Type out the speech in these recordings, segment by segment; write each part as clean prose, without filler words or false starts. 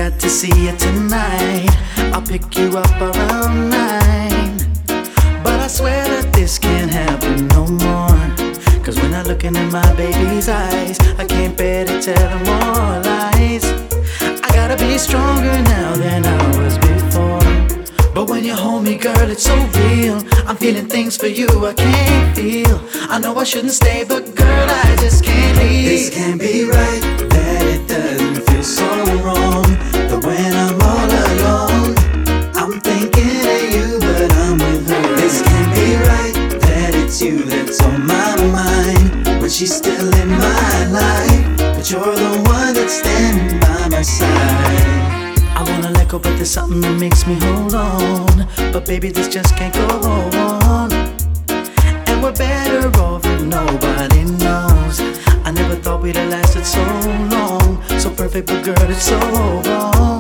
got to see you tonight. I'll pick you up around 9. But I swear that this can't happen no more. Cause when I'm looking in my baby's eyes, I can't bear to tell her more lies. I gotta be stronger now than I was before. But when you hold me, girl, it's so real. I'm feeling things for you I can't feel. I know I shouldn't stay, but girl, I just can't leave. This can't be right, that it doesn't feel so wrong. That when I'm all alone, I'm thinking of you, but I'm with her. This can't be right, that it's you that's on my mind. When she's still in my life, but you're the one that's standing by my side. I wanna let go, but there's something that makes me hold on. But baby, this just can't go on. And we're better off if nobody knows. I never thought we'd have lasted so long. So perfect, but girl, it's so wrong.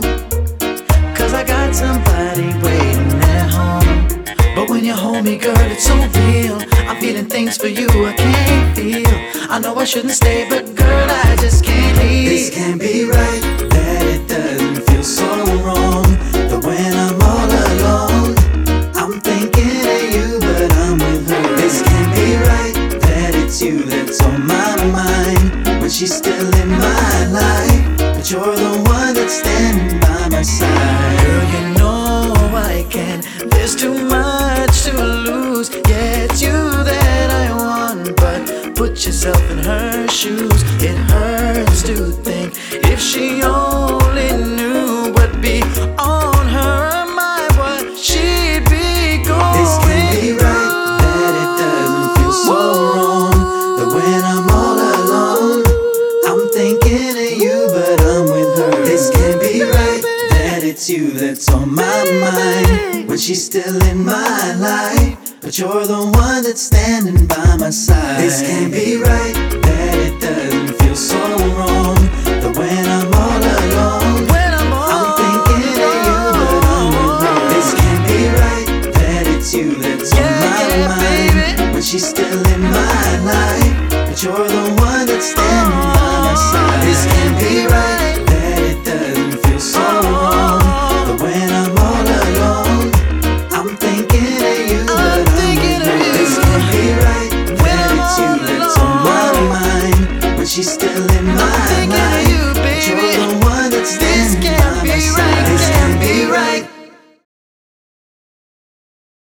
Cause I got somebody waiting at home. But when you hold me, girl, it's so real. I'm feeling things for you I can't feel. I know I shouldn't stay, but girl, I just can't leave. This can't be right, that it doesn't feel so wrong. That when I'm all alone, I'm thinking of you, but I'm with her. This can't be right, that it's you that's on my mind. When she's still in my life, but you're the one that's standing by my side. Girl, you know I can't. There's too much to lose. Yeah, it's you that I want, but put yourself in her shoes. It hurts to think if she only knew what'd be on her mind, what she'd be going. This can't be right, that it doesn't feel so wrong. That when I'm all alone, I'm thinking of you, but I'm with her. This can't be right, that it's you that's on my mind. When she's still in my life, but you're the one that's standing by my side. This can't be right, that it doesn't feel so wrong. That when I'm all alone, I'm thinking of you, but I'm with her. This can't be right, that it's you that's on my mind. When she's still in my life, but you're the one that's standing by my side. This can't be right, that it doesn't feel so wrong. That when I'm all alone, I'm thinking of you, but I'm with her. This can't be right, that it's you that's on my mind. When she's still in my life, but you're the